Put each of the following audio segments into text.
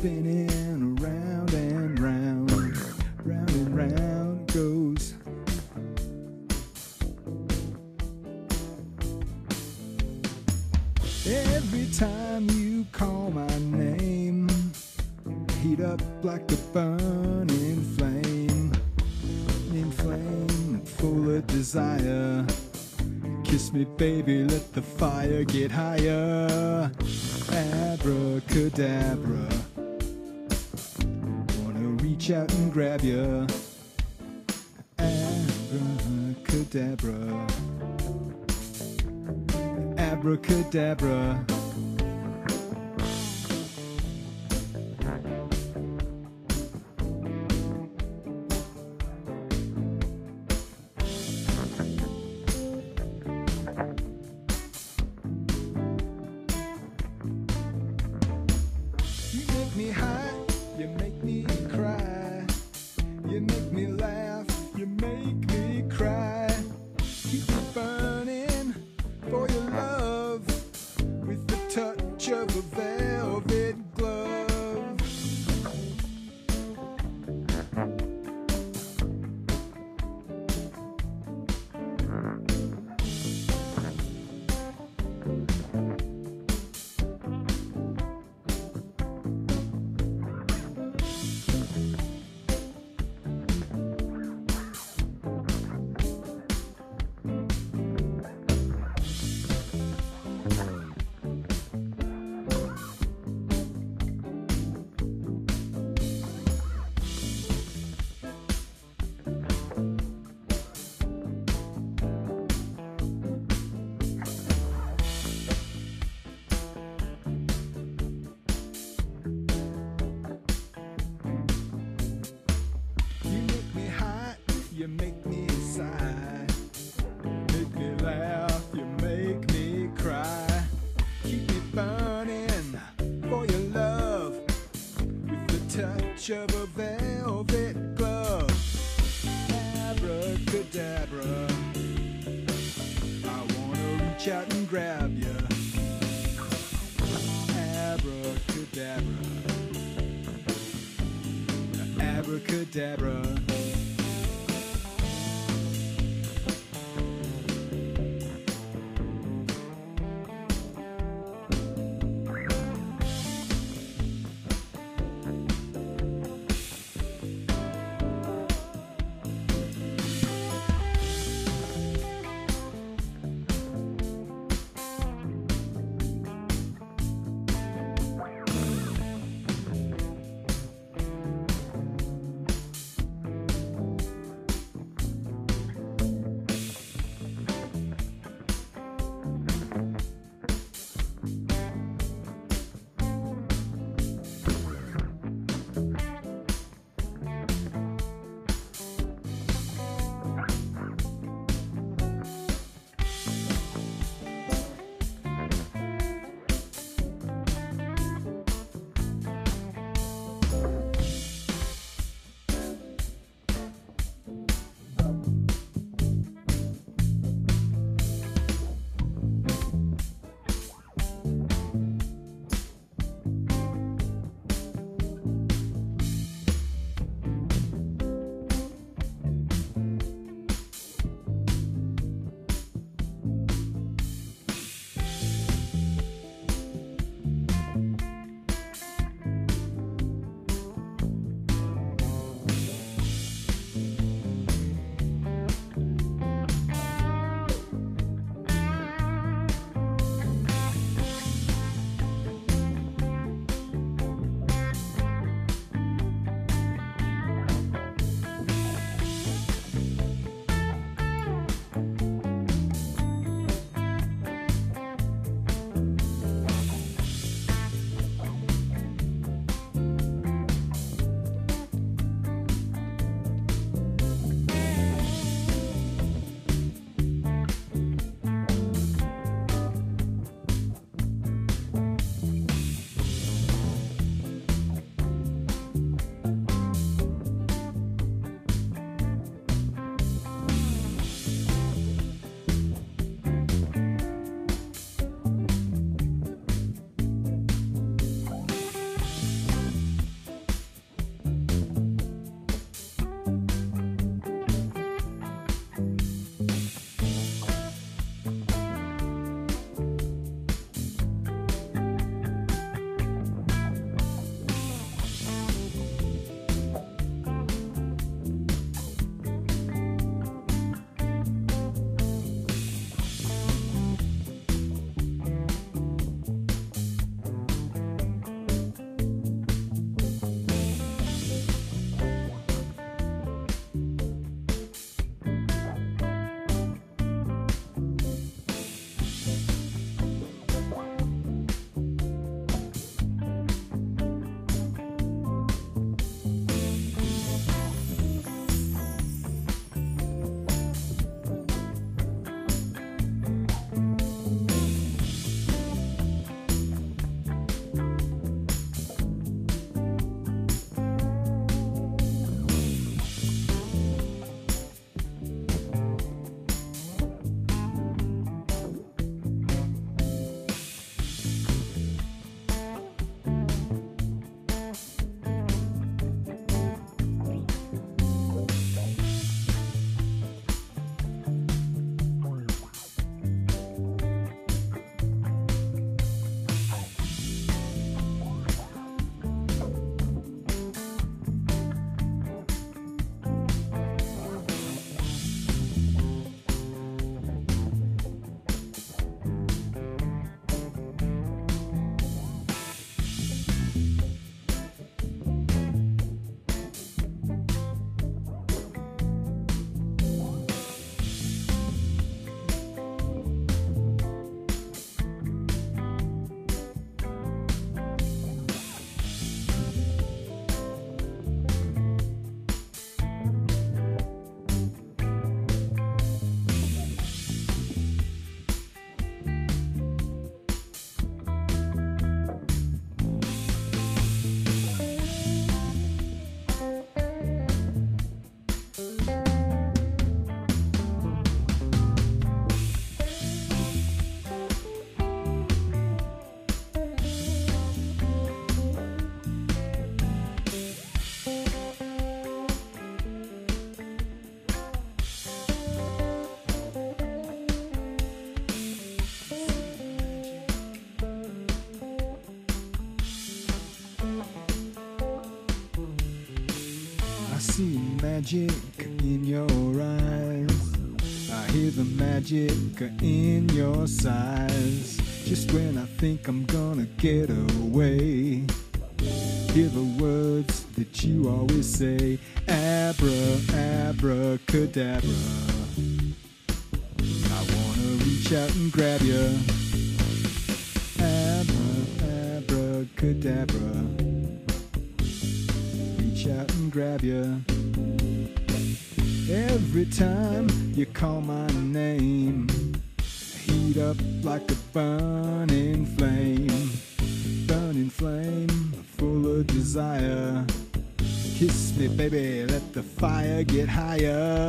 spinning around and round, round and round goes. Every time you call my name, heat up like a burning flame, inflame, full of desire. Kiss me, baby, let the fire get higher. Abracadabra, wanna reach out and grab ya. Abracadabra, abracadabra. Me high, you make me cry. You make me laugh, you make me cry. Keep me burning for your love with the touch of a velvet glove. You make me sigh, make me laugh, you make me cry. Keep me burning for your love with the touch of a velvet glove. Abracadabra, I wanna reach out and grab ya. Abracadabra, abracadabra. magic in your eyes. I hear the magic in your sighs. Just when I think I'm gonna get away, hear the words that you always say. Abra, abracadabra. I wanna reach out and grab you. Abracadabra. Reach out and grab you. Every time you call my name, I heat up like a burning flame. Burning flame, full of desire. Kiss me, baby, let the fire get higher.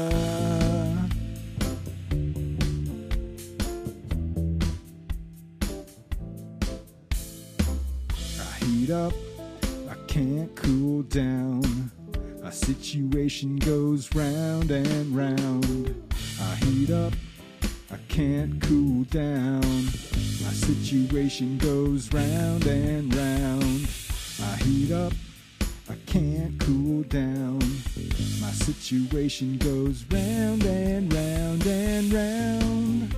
I heat up, I can't cool down. Our situation goes round and round. I heat up, I can't cool down. My situation goes round and round. I heat up, I can't cool down. My situation goes round and round and round.